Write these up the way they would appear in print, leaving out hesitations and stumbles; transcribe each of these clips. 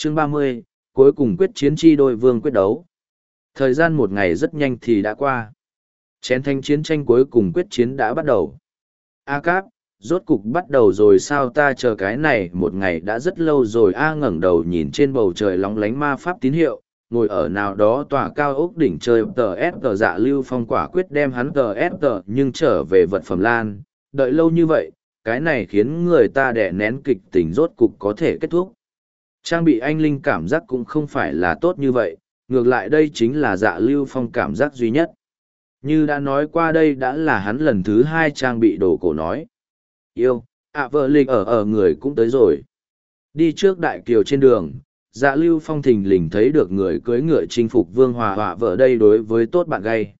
Chương 30, cuối cùng quyết chiến chi đôi vương quyết đấu. Thời gian một ngày rất nhanh thì đã qua. Chén thanh chiến tranh cuối cùng quyết chiến đã bắt đầu. A Cáp, rốt cục bắt đầu rồi sao, ta chờ cái này một ngày đã rất lâu rồi. A ngẩng đầu nhìn trên bầu trời lóng lánh ma pháp tín hiệu, ngồi ở nào đó tòa cao ốc đỉnh trời tờ Dạ Lưu Phong quả quyết đem hắn tờ nhưng trở về vật phẩm lan, đợi lâu như vậy, cái này khiến người ta đè nén kịch tình rốt cục có thể kết thúc. Trang bị anh linh cảm giác cũng không phải là tốt như vậy, ngược lại đây chính là Dạ Lưu Phong cảm giác duy nhất. Như đã nói qua, đây đã là hắn lần thứ 2 trang bị đồ cổ nói. Yêu, vợ lịch ở người cũng tới rồi. Đi trước đại kiều trên đường, Dạ Lưu Phong thình lình thấy được người cưỡi ngựa chinh phục Vương Hòa vợ đây đối với tốt bạn gay.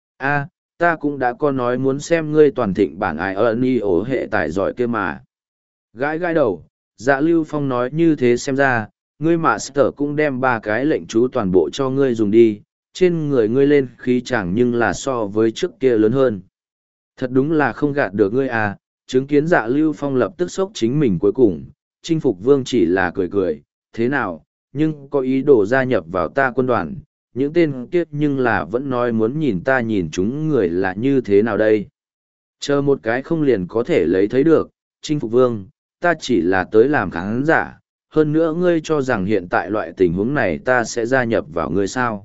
Ta cũng đã có nói muốn xem ngươi toàn thịnh bản ai ơn y ổ hệ tài giỏi kia mà. Gãi gãi đầu, Dạ Lưu Phong nói như thế xem ra, ngươi Master cũng đem 3 cái lệnh chú toàn bộ cho ngươi dùng đi, trên người ngươi lên khí chẳng nhưng là so với trước kia lớn hơn. Thật đúng là không gạt được ngươi à, chứng kiến Dạ Lưu Phong lập tức sốc chính mình cuối cùng, chinh phục vương chỉ là cười cười, thế nào, nhưng có ý đồ gia nhập vào ta quân đoàn, những tên kiếp nhưng là vẫn nói muốn nhìn ta nhìn chúng người là như thế nào đây. Chờ một cái không liền có thể lấy thấy được, chinh phục vương, ta chỉ là tới làm khán giả, hơn nữa ngươi cho rằng hiện tại loại tình huống này ta sẽ gia nhập vào ngươi sao.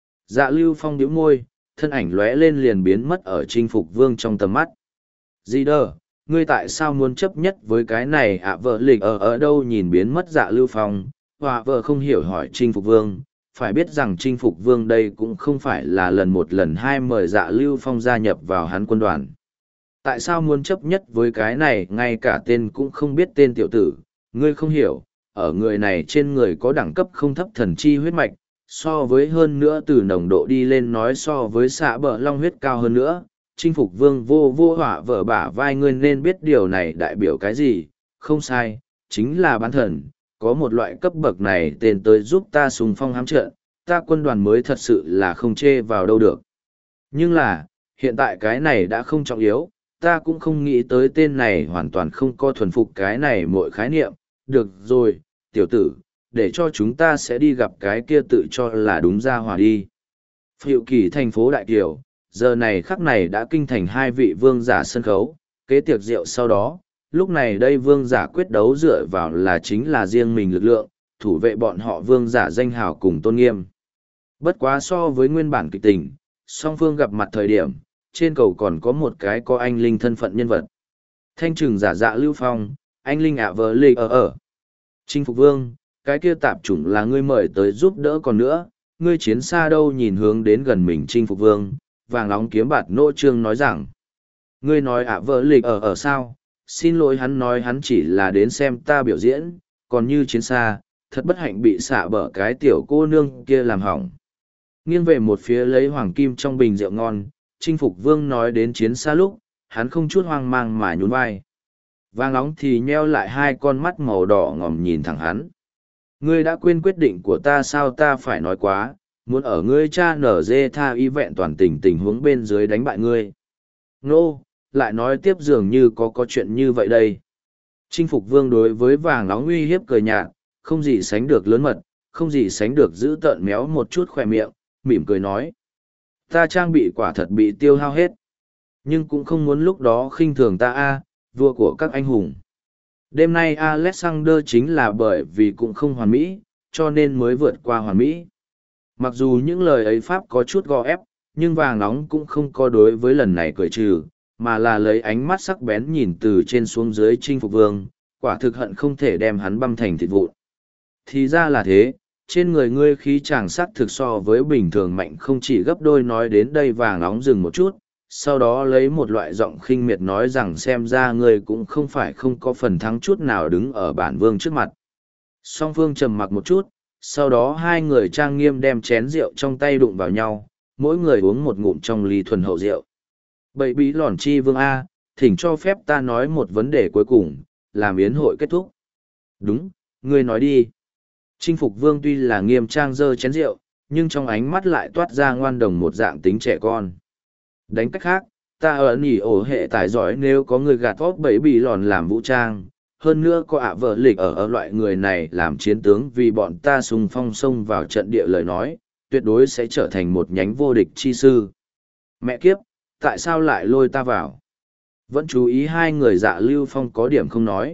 Dạ Lưu Phong nhíu môi, thân ảnh lóe lên liền biến mất ở chinh phục vương trong tầm mắt. Gì đờ, ngươi tại sao muốn chấp nhất với cái này vợ lịch ở đâu, nhìn biến mất Dạ Lưu Phong, hòa vợ không hiểu hỏi chinh phục vương. Phải biết rằng chinh phục vương đây cũng không phải là lần một lần hai mời Dạ Lưu Phong gia nhập vào hắn quân đoàn. Tại sao muốn chấp nhất với cái này, ngay cả tên cũng không biết tên tiểu tử, ngươi không hiểu, ở người này trên người có đẳng cấp không thấp thần chi huyết mạch, so với hơn nữa từ nồng độ đi lên nói so với xạ bờ long huyết cao hơn nữa, chinh phục vương vô hỏa vợ bả vai, ngươi nên biết điều này đại biểu cái gì, không sai, chính là bán thần, có một loại cấp bậc này tên tới giúp ta xung phong hám trận, ta quân đoàn mới thật sự là không chê vào đâu được. Nhưng là, hiện tại cái này đã không trọng yếu, ta cũng không nghĩ tới tên này hoàn toàn không có thuần phục cái này mọi khái niệm, được rồi, tiểu tử, để cho chúng ta sẽ đi gặp cái kia tự cho là đúng ra hòa đi. Phiệu kỳ thành phố Đại Kiều, giờ này khắc này đã kinh thành 2 vị vương giả sân khấu, kế tiệc rượu sau đó, lúc này đây vương giả quyết đấu dựa vào là chính là riêng mình lực lượng, thủ vệ bọn họ vương giả danh hào cùng tôn nghiêm. Bất quá so với nguyên bản kịch tình, song phương gặp mặt thời điểm, trên cầu còn có một cái có anh linh thân phận nhân vật. Thanh trừng giả Dạ Lưu Phong, anh linh vợ lịch ở. Chinh phục vương, cái kia tạp chủng là ngươi mời tới giúp đỡ, còn nữa, ngươi chiến xa đâu, nhìn hướng đến gần mình chinh phục vương, vàng nóng kiếm bạt nô trương nói rằng, ngươi nói vợ lịch ở sao, xin lỗi, hắn nói hắn chỉ là đến xem ta biểu diễn, còn như chiến xa, thật bất hạnh bị xạ bở cái tiểu cô nương kia làm hỏng. Nghiêng về một phía lấy hoàng kim trong bình rượu ngon, chinh phục vương nói đến chiến xa lúc, hắn không chút hoang mang mà nhún vai. Vàng nóng thì nheo lại 2 con mắt màu đỏ ngòm nhìn thẳng hắn. Ngươi đã quên quyết định của ta sao, ta phải nói quá, muốn ở ngươi cha nở dê tha y vẹn toàn tình huống bên dưới đánh bại ngươi. Nô, lại nói tiếp dường như có chuyện như vậy đây. Chinh phục vương đối với vàng nóng uy hiếp cười nhạt, không gì sánh được lớn mật, không gì sánh được giữ tợn méo một chút khỏe miệng, mỉm cười nói. Ta trang bị quả thật bị tiêu hao hết. Nhưng cũng không muốn lúc đó khinh thường ta vua của các anh hùng. Đêm nay Alexander chính là bởi vì cũng không hoàn mỹ, cho nên mới vượt qua hoàn mỹ. Mặc dù những lời ấy pháp có chút gò ép, nhưng vàng nóng cũng không có đối với lần này cười trừ, mà là lấy ánh mắt sắc bén nhìn từ trên xuống dưới chinh phục vương, quả thực hận không thể đem hắn băm thành thịt vụn. Thì ra là thế, trên người ngươi khí chàng sắc thực so với bình thường mạnh không chỉ gấp đôi. Nói đến đây vàng nóng dừng một chút, sau đó lấy một loại giọng khinh miệt nói rằng xem ra ngươi cũng không phải không có phần thắng chút nào đứng ở bản vương trước mặt. Song phương trầm mặc một chút, sau đó 2 người trang nghiêm đem chén rượu trong tay đụng vào nhau, mỗi người uống một ngụm trong ly thuần hậu rượu. Bậy bí lòn chi vương A, thỉnh cho phép ta nói một vấn đề cuối cùng, làm yến hội kết thúc. Đúng, ngươi nói đi. Chinh phục vương tuy là nghiêm trang dơ chén rượu, nhưng trong ánh mắt lại toát ra ngoan đồng một dạng tính trẻ con. Đánh cách khác, ta ở nỉ ổ hệ tài giỏi, nếu có người gạt vóc bẫy bị lòn làm vũ trang, hơn nữa có ạ vợ lịch ở loại người này làm chiến tướng vì bọn ta xung phong xông vào trận địa lời nói, tuyệt đối sẽ trở thành một nhánh vô địch chi sư. Mẹ kiếp, tại sao lại lôi ta vào? Vẫn chú ý hai người Dạ Lưu Phong có điểm không nói.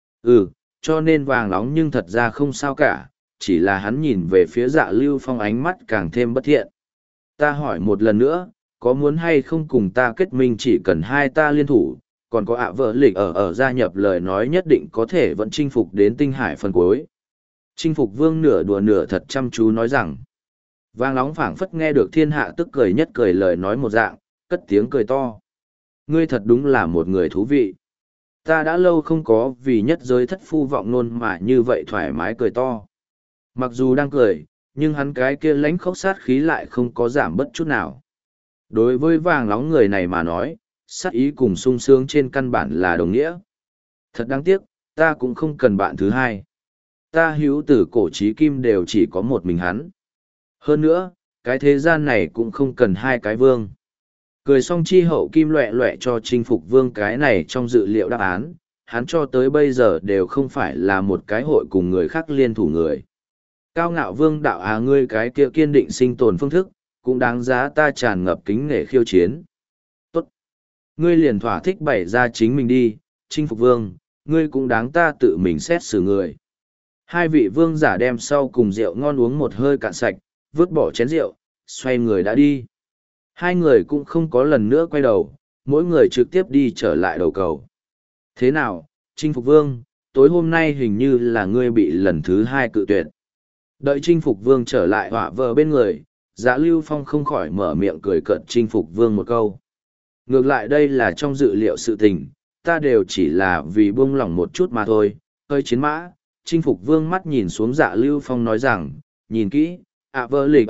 Cho nên vàng nóng nhưng thật ra không sao cả, chỉ là hắn nhìn về phía Dạ Lưu Phong ánh mắt càng thêm bất thiện. Ta hỏi một lần nữa, có muốn hay không cùng ta kết minh chỉ cần hai ta liên thủ, còn có ạ vợ lịch ở gia nhập lời nói nhất định có thể vẫn chinh phục đến tinh hải phần cuối. Chinh phục vương nửa đùa nửa thật chăm chú nói rằng, vàng nóng phảng phất nghe được thiên hạ tức cười nhất cười lời nói một dạng, cất tiếng cười to. Ngươi thật đúng là một người thú vị. Ta đã lâu không có vì nhất giới thất phu vọng nôn mà như vậy thoải mái cười to. Mặc dù đang cười, nhưng hắn cái kia lãnh khốc sát khí lại không có giảm bất chút nào. Đối với vàng nóng người này mà nói, sát ý cùng sung sướng trên căn bản là đồng nghĩa. Thật đáng tiếc, ta cũng không cần bạn thứ hai. Ta hữu từ cổ chí kim đều chỉ có một mình hắn. Hơn nữa, cái thế gian này cũng không cần hai cái vương. Cười xong chi hậu kim loẹ loẹ cho chinh phục vương cái này trong dự liệu đáp án, hắn cho tới bây giờ đều không phải là một cái hội cùng người khác liên thủ người. Cao ngạo vương đạo ngươi cái kia kiên định sinh tồn phương thức, cũng đáng giá ta tràn ngập kính nể khiêu chiến. Tốt. Ngươi liền thỏa thích bày ra chính mình đi, chinh phục vương, ngươi cũng đáng ta tự mình xét xử người. Hai vị vương giả đem sau cùng rượu ngon uống một hơi cạn sạch, vứt bỏ chén rượu, xoay người đã đi. Hai người cũng không có lần nữa quay đầu, mỗi người trực tiếp đi trở lại đầu cầu. Thế nào, chinh phục vương, tối hôm nay hình như là ngươi bị lần thứ hai cự tuyệt. Đợi chinh phục vương trở lại họa vợ bên người, Dạ Lưu Phong không khỏi mở miệng cười cợt chinh phục vương một câu. Ngược lại đây là trong dự liệu sự tình, ta đều chỉ là vì buông lỏng một chút mà thôi. Hơi chiến mã, chinh phục vương mắt nhìn xuống Dạ Lưu Phong nói rằng, nhìn kỹ, vợ lịch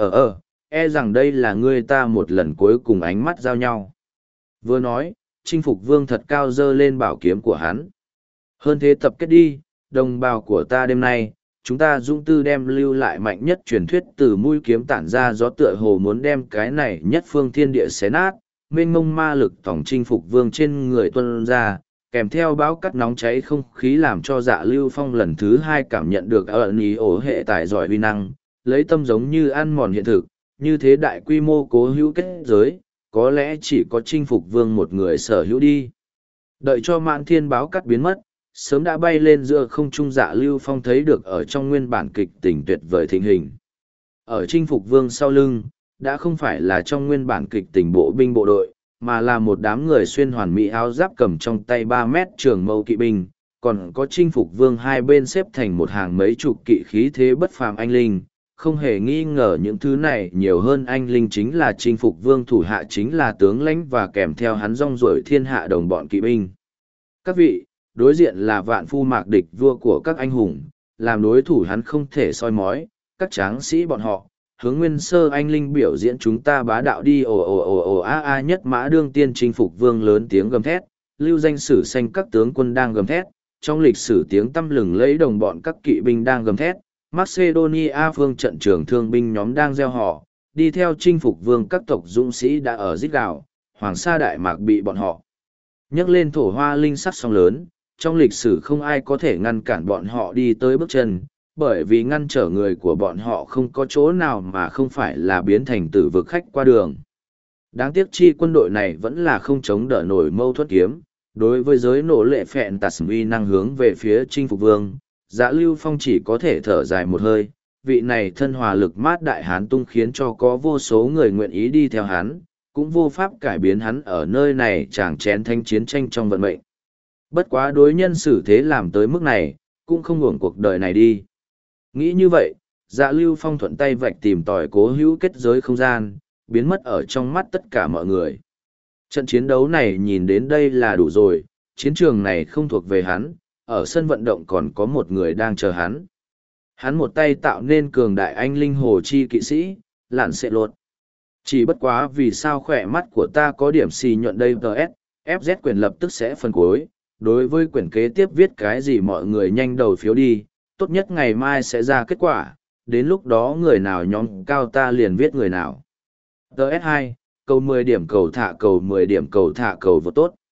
e rằng đây là ngươi ta một lần cuối cùng ánh mắt giao nhau. Vừa nói, chinh phục vương thật cao dơ lên bảo kiếm của hắn. Hơn thế tập kết đi, đồng bào của ta đêm nay, chúng ta dũng tư đem lưu lại mạnh nhất truyền thuyết từ mũi kiếm tản ra gió tựa hồ muốn đem cái này nhất phương thiên địa xé nát, mênh mông ma lực tổng chinh phục vương trên người tuân ra, kèm theo bão cắt nóng cháy không khí làm cho Dạ Lưu Phong lần thứ hai cảm nhận được ẩn ý ổ hệ tài giỏi uy năng, lấy tâm giống như ăn mòn hiện thực, như thế đại quy mô cố hữu kết giới, có lẽ chỉ có chinh phục vương một người sở hữu đi. Đợi cho mạn thiên báo cắt biến mất, sớm đã bay lên giữa không trung Dạ Lưu Phong thấy được ở trong nguyên bản kịch tình tuyệt vời thịnh hình. Ở chinh phục vương sau lưng, đã không phải là trong nguyên bản kịch tình bộ binh bộ đội, mà là một đám người xuyên hoàn mỹ áo giáp cầm trong tay 3 mét trường mâu kỵ binh, còn có chinh phục vương hai bên xếp thành một hàng mấy chục kỵ khí thế bất phàm anh linh. Không hề nghi ngờ những thứ này nhiều hơn anh linh chính là chinh phục vương thủ hạ chính là tướng lãnh và kèm theo hắn rong ruổi thiên hạ đồng bọn kỵ binh. Các vị, đối diện là vạn phu mạc địch vua của các anh hùng, làm đối thủ hắn không thể soi mói, các tráng sĩ bọn họ, hướng nguyên sơ anh linh biểu diễn chúng ta bá đạo đi nhất mã đương tiên chinh phục vương lớn tiếng gầm thét, lưu danh sử xanh các tướng quân đang gầm thét, trong lịch sử tiếng tăm lừng lấy đồng bọn các kỵ binh đang gầm thét, Macedonia phương trận trường thương binh nhóm đang gieo họ, đi theo chinh phục vương các tộc dũng sĩ đã ở giết gào, hoàng sa đại mạc bị bọn họ nhấc lên thổ hoa linh sắc sóng lớn, trong lịch sử không ai có thể ngăn cản bọn họ đi tới bước chân, bởi vì ngăn trở người của bọn họ không có chỗ nào mà không phải là biến thành tử vực khách qua đường. Đáng tiếc chi quân đội này vẫn là không chống đỡ nổi mâu thuẫn kiếm, đối với giới nổ lệ phẹn tạt uy năng hướng về phía chinh phục vương, Dạ Lưu Phong chỉ có thể thở dài một hơi, vị này thân hòa lực mát đại hán tung khiến cho có vô số người nguyện ý đi theo hắn, cũng vô pháp cải biến hắn ở nơi này chàng chén thanh chiến tranh trong vận mệnh. Bất quá đối nhân xử thế làm tới mức này, cũng không hưởng cuộc đời này đi. Nghĩ như vậy, Dạ Lưu Phong thuận tay vạch tìm tòi cố hữu kết giới không gian, biến mất ở trong mắt tất cả mọi người. Trận chiến đấu này nhìn đến đây là đủ rồi, chiến trường này không thuộc về hắn, ở sân vận động còn có một người đang chờ hắn. Hắn một tay tạo nên cường đại anh linh hồ chi kỵ sĩ, lạn xệ lột. Chỉ bất quá vì sao khỏe mắt của ta có điểm xì nhuận đây FZ quyền lập tức sẽ phân cuối. Đối với quyển kế tiếp viết cái gì mọi người nhanh đầu phiếu đi, tốt nhất ngày mai sẽ ra kết quả, đến lúc đó người nào nhóm cao ta liền viết người nào. TS2, cầu 10 điểm cầu thả cầu 10 điểm cầu thả cầu vô tốt.